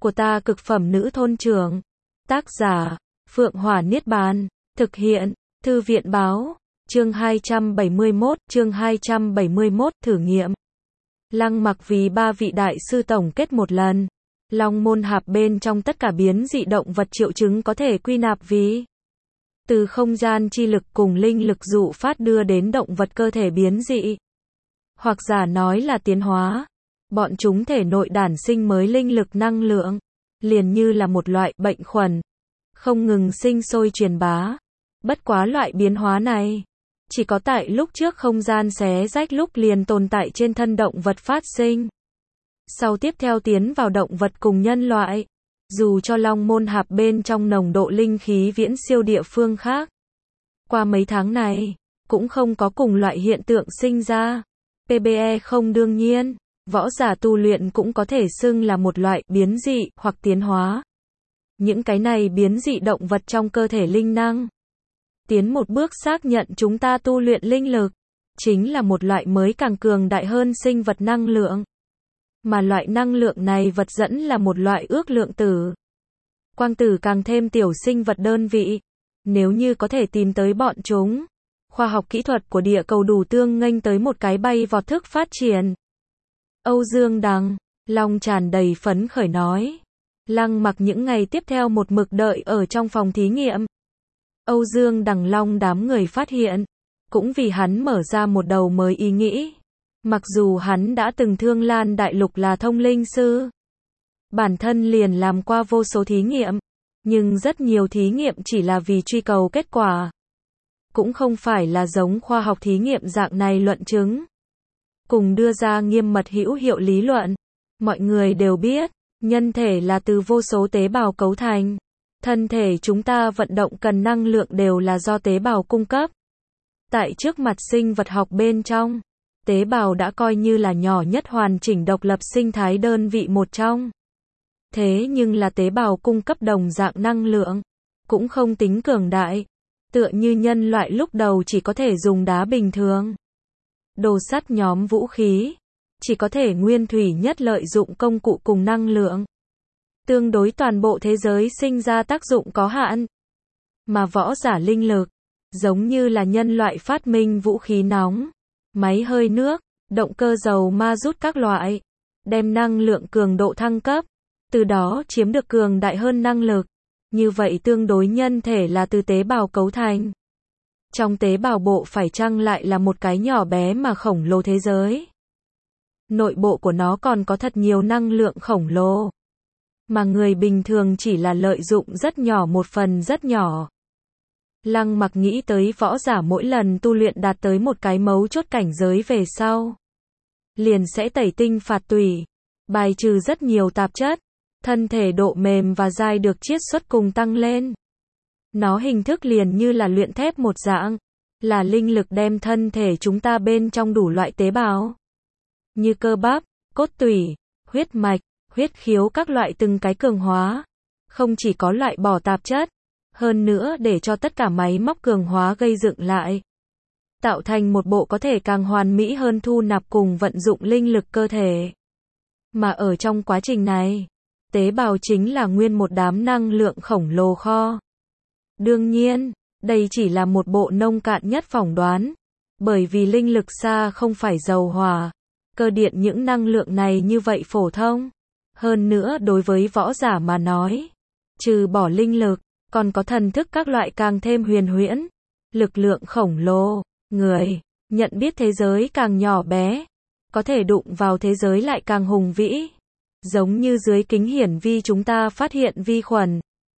của ta cực phẩm nữ thôn trưởng. Tác giả, Phượng Hỏa Niết Bàn. Thực hiện, Thư viện báo. Chương 271, thử nghiệm. Lăng Mặc vì ba vị đại sư tổng kết một lần. Long môn hạp bên trong tất cả biến dị động vật triệu chứng có thể quy nạp vì từ không gian chi lực cùng linh lực dụ phát đưa đến động vật cơ thể biến dị. Hoặc giả nói là tiến hóa. Bọn chúng thể nội đản sinh mới linh lực năng lượng, liền như là một loại bệnh khuẩn, không ngừng sinh sôi truyền bá. Bất quá loại biến hóa này, chỉ có tại lúc trước không gian xé rách lúc liền tồn tại trên thân động vật phát sinh. Sau tiếp theo tiến vào động vật cùng nhân loại, dù cho long môn hạp bên trong nồng độ linh khí viễn siêu địa phương khác. Qua mấy tháng này, cũng không có cùng loại hiện tượng sinh ra. PBE không đương nhiên, võ giả tu luyện cũng có thể xưng là một loại biến dị hoặc tiến hóa. Những cái này biến dị động vật trong cơ thể linh năng. Tiến một bước xác nhận chúng ta tu luyện linh lực, chính là một loại mới càng cường đại hơn sinh vật năng lượng. Mà loại năng lượng này vật dẫn là một loại ước lượng tử. Quang tử càng thêm tiểu sinh vật đơn vị. Nếu như có thể tìm tới bọn chúng, khoa học kỹ thuật của địa cầu đủ tương nghênh tới một cái bay vọt thức phát triển. Âu Dương Đằng, lòng tràn đầy phấn khởi nói. Lăng Mặc những ngày tiếp theo một mực đợi ở trong phòng thí nghiệm. Âu Dương Đằng Long đám người phát hiện, cũng vì hắn mở ra một đầu mới ý nghĩ. Mặc dù hắn đã từng Thương Lan Đại Lục là thông linh sư, bản thân liền làm qua vô số thí nghiệm, nhưng rất nhiều thí nghiệm chỉ là vì truy cầu kết quả. Cũng không phải là giống khoa học thí nghiệm dạng này luận chứng. Cùng đưa ra nghiêm mật hữu hiệu lý luận. Mọi người đều biết, nhân thể là từ vô số tế bào cấu thành. Thân thể chúng ta vận động cần năng lượng đều là do tế bào cung cấp. Tại trước mặt sinh vật học bên trong, tế bào đã coi như là nhỏ nhất hoàn chỉnh độc lập sinh thái đơn vị một trong. Thế nhưng là tế bào cung cấp đồng dạng năng lượng, cũng không tính cường đại. Tựa như nhân loại lúc đầu chỉ có thể dùng đá bình thường. Đồ sắt nhóm vũ khí, chỉ có thể nguyên thủy nhất lợi dụng công cụ cùng năng lượng. Tương đối toàn bộ thế giới sinh ra tác dụng có hạn. Mà võ giả linh lực, giống như là nhân loại phát minh vũ khí nóng, máy hơi nước, động cơ dầu ma rút các loại, đem năng lượng cường độ thăng cấp, từ đó chiếm được cường đại hơn năng lực. Như vậy tương đối nhân thể là từ tế bào cấu thành. Trong tế bào bộ phải chăng lại là một cái nhỏ bé mà khổng lồ thế giới. Nội bộ của nó còn có thật nhiều năng lượng khổng lồ. Mà người bình thường chỉ là lợi dụng rất nhỏ một phần rất nhỏ. Lăng Mặc nghĩ tới võ giả mỗi lần tu luyện đạt tới một cái mấu chốt cảnh giới về sau, liền sẽ tẩy tinh phạt tủy, bài trừ rất nhiều tạp chất. Thân thể độ mềm và dai được chiết xuất cùng tăng lên. Nó hình thức liền như là luyện thép một dạng, là linh lực đem thân thể chúng ta bên trong đủ loại tế bào, như cơ bắp, cốt tủy, huyết mạch, huyết khiếu các loại từng cái cường hóa. Không chỉ có loại bỏ tạp chất, hơn nữa để cho tất cả máy móc cường hóa gây dựng lại. Tạo thành một bộ có thể càng hoàn mỹ hơn thu nạp cùng vận dụng linh lực cơ thể. Mà ở trong quá trình này, tế bào chính là nguyên một đám năng lượng khổng lồ kho. Đương nhiên, đây chỉ là một bộ nông cạn nhất phỏng đoán. Bởi vì linh lực xa không phải dầu hỏa, cơ điện những năng lượng này như vậy phổ thông. Hơn nữa đối với võ giả mà nói, trừ bỏ linh lực, còn có thần thức các loại càng thêm huyền huyễn. Lực lượng khổng lồ, người, nhận biết thế giới càng nhỏ bé, có thể đụng vào thế giới lại càng hùng vĩ. Giống như dưới kính hiển vi chúng ta phát hiện vi khuẩn,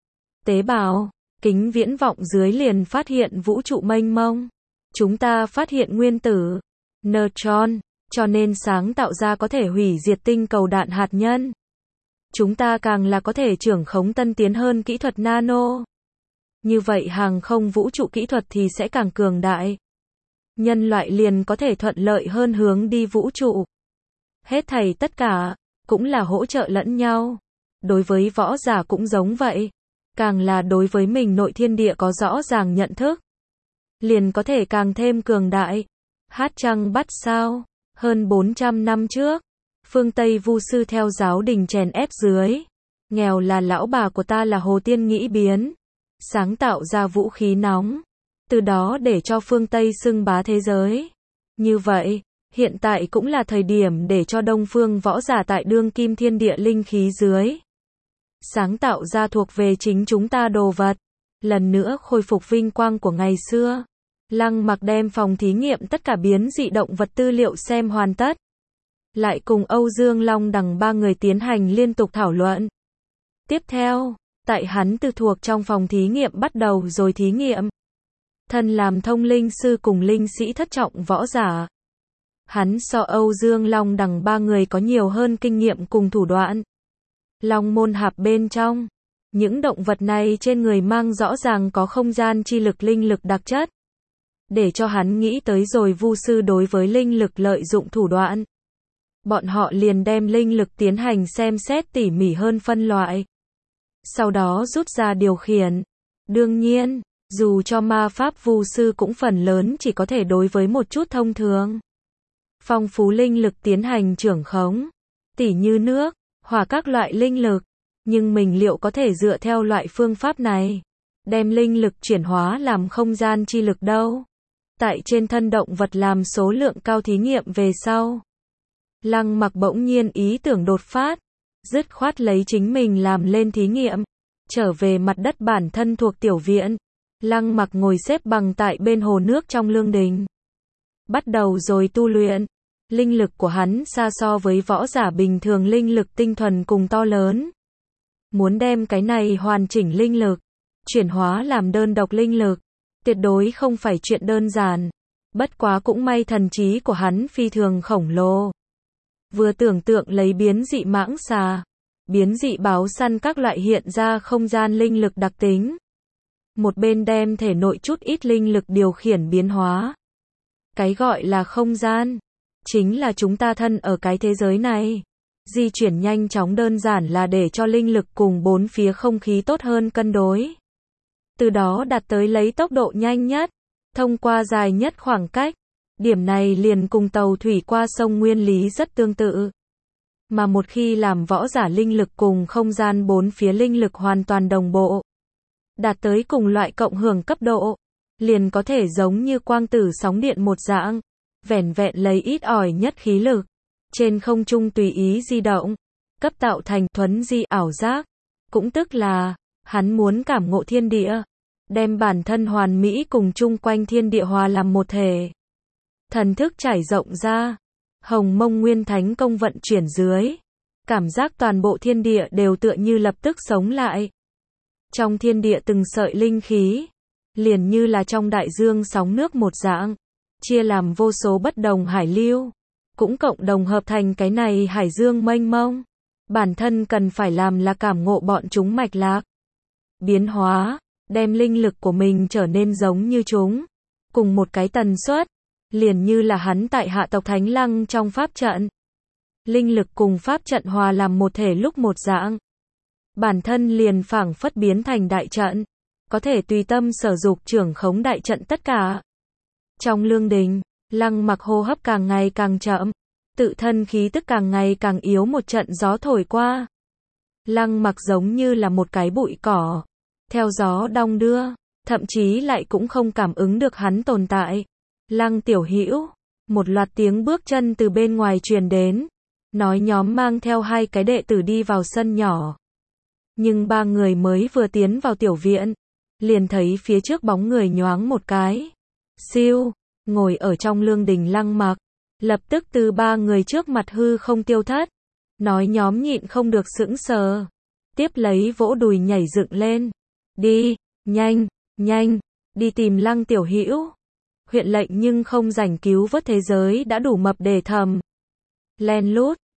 tế bào, kính viễn vọng dưới liền phát hiện vũ trụ mênh mông. Chúng ta phát hiện nguyên tử, neutron, cho nên sáng tạo ra có thể hủy diệt tinh cầu đạn hạt nhân. Chúng ta càng là có thể trưởng khống tân tiến hơn kỹ thuật nano. Như vậy hàng không vũ trụ kỹ thuật thì sẽ càng cường đại. Nhân loại liền có thể thuận lợi hơn hướng đi vũ trụ. Hết thảy tất cả cũng là hỗ trợ lẫn nhau. Đối với võ giả cũng giống vậy. Càng là đối với mình nội thiên địa có rõ ràng nhận thức, liền có thể càng thêm cường đại. Hát trăng bắt sao, hơn 400 năm trước, phương Tây vu sư theo giáo đình chèn ép dưới, Nghèo là lão bà của ta là Hồ Tiên nghĩ biến. Sáng tạo ra vũ khí nóng. Từ đó để cho phương Tây xưng bá thế giới. Như vậy, hiện tại cũng là thời điểm để cho Đông phương võ giả tại đương kim thiên địa linh khí dưới. Sáng tạo ra thuộc về chính chúng ta đồ vật. Lần nữa khôi phục vinh quang của ngày xưa. Lăng Mặc đem phòng thí nghiệm tất cả biến dị động vật tư liệu xem hoàn tất. Lại cùng Âu Dương Long Đằng ba người tiến hành liên tục thảo luận. Tiếp theo, tại hắn từ thuộc trong phòng thí nghiệm bắt đầu rồi thí nghiệm. Thân làm thông linh sư cùng linh sĩ thất trọng võ giả. Hắn so Âu Dương Long Đằng ba người có nhiều hơn kinh nghiệm cùng thủ đoạn. Long môn hạp bên trong, những động vật này trên người mang rõ ràng có không gian chi lực linh lực đặc chất. Để cho hắn nghĩ tới rồi vu sư đối với linh lực lợi dụng thủ đoạn. Bọn họ liền đem linh lực tiến hành xem xét tỉ mỉ hơn phân loại. Sau đó rút ra điều khiển. Đương nhiên, dù cho ma pháp vu sư cũng phần lớn chỉ có thể đối với một chút thông thường. Phong phú linh lực tiến hành trưởng khống. Tỉ như nước, hỏa các loại linh lực. Nhưng mình liệu có thể dựa theo loại phương pháp này, đem linh lực chuyển hóa làm không gian chi lực đâu? Tại trên thân động vật làm số lượng cao thí nghiệm về sau. Lăng Mặc bỗng nhiên ý tưởng đột phát, dứt khoát lấy chính mình làm lên thí nghiệm. Trở về mặt đất bản thân thuộc tiểu viện, Lăng Mặc ngồi xếp bằng tại bên hồ nước trong lương đình. Bắt đầu rồi tu luyện. Linh lực của hắn xa so với võ giả bình thường linh lực tinh thuần cùng to lớn. Muốn đem cái này hoàn chỉnh linh lực, chuyển hóa làm đơn độc linh lực, tuyệt đối không phải chuyện đơn giản. Bất quá cũng may thần trí của hắn phi thường khổng lồ. Vừa tưởng tượng lấy biến dị mãng xà, biến dị báo săn các loại hiện ra không gian linh lực đặc tính. Một bên đem thể nội chút ít linh lực điều khiển biến hóa. Cái gọi là không gian, chính là chúng ta thân ở cái thế giới này. Di chuyển nhanh chóng đơn giản là để cho linh lực cùng bốn phía không khí tốt hơn cân đối. Từ đó đạt tới lấy tốc độ nhanh nhất, thông qua dài nhất khoảng cách. Điểm này liền cùng tàu thủy qua sông nguyên lý rất tương tự. Mà một khi làm võ giả linh lực cùng không gian bốn phía linh lực hoàn toàn đồng bộ, đạt tới cùng loại cộng hưởng cấp độ, liền có thể giống như quang tử sóng điện một dạng, vẻn vẹn lấy ít ỏi nhất khí lực, trên không trung tùy ý di động, cấp tạo thành thuấn di ảo giác. Cũng tức là, hắn muốn cảm ngộ thiên địa, đem bản thân hoàn mỹ cùng chung quanh thiên địa hòa làm một thể. Thần thức trải rộng ra, Hồng Mông Nguyên Thánh công vận chuyển dưới, cảm giác toàn bộ thiên địa đều tựa như lập tức sống lại. Trong thiên địa từng sợi linh khí, liền như là trong đại dương sóng nước một dạng, chia làm vô số bất đồng hải lưu, cũng cộng đồng hợp thành cái này hải dương mênh mông. Bản thân cần phải làm là cảm ngộ bọn chúng mạch lạc, biến hóa, đem linh lực của mình trở nên giống như chúng, cùng một cái tần suất, liền như là hắn tại Hạ tộc Thánh Lăng trong pháp trận. Linh lực cùng pháp trận hòa làm một thể lúc một dạng. Bản thân liền phảng phất biến thành đại trận, có thể tùy tâm sở dục trưởng khống đại trận tất cả. Trong lương đình, Lăng Mặc hô hấp càng ngày càng chậm, tự thân khí tức càng ngày càng yếu, một trận gió thổi qua. Lăng Mặc giống như là một cái bụi cỏ, theo gió đong đưa, thậm chí lại cũng không cảm ứng được hắn tồn tại. Lăng tiểu hữu, một loạt tiếng bước chân từ bên ngoài truyền đến, nói nhóm mang theo hai cái đệ tử đi vào sân nhỏ. Nhưng ba người mới vừa tiến vào tiểu viện, liền thấy phía trước bóng người nhoáng một cái. Siêu, ngồi ở trong lương đình Lăng Mặc, lập tức từ ba người trước mặt hư không tiêu thất. Nói nhóm nhịn không được sững sờ, tiếp lấy vỗ đùi nhảy dựng lên. Đi, nhanh, nhanh, đi tìm Lăng tiểu hữu. Huyện lệnh nhưng không rảnh cứu vớt thế giới đã đủ mập để thầm. Len lút,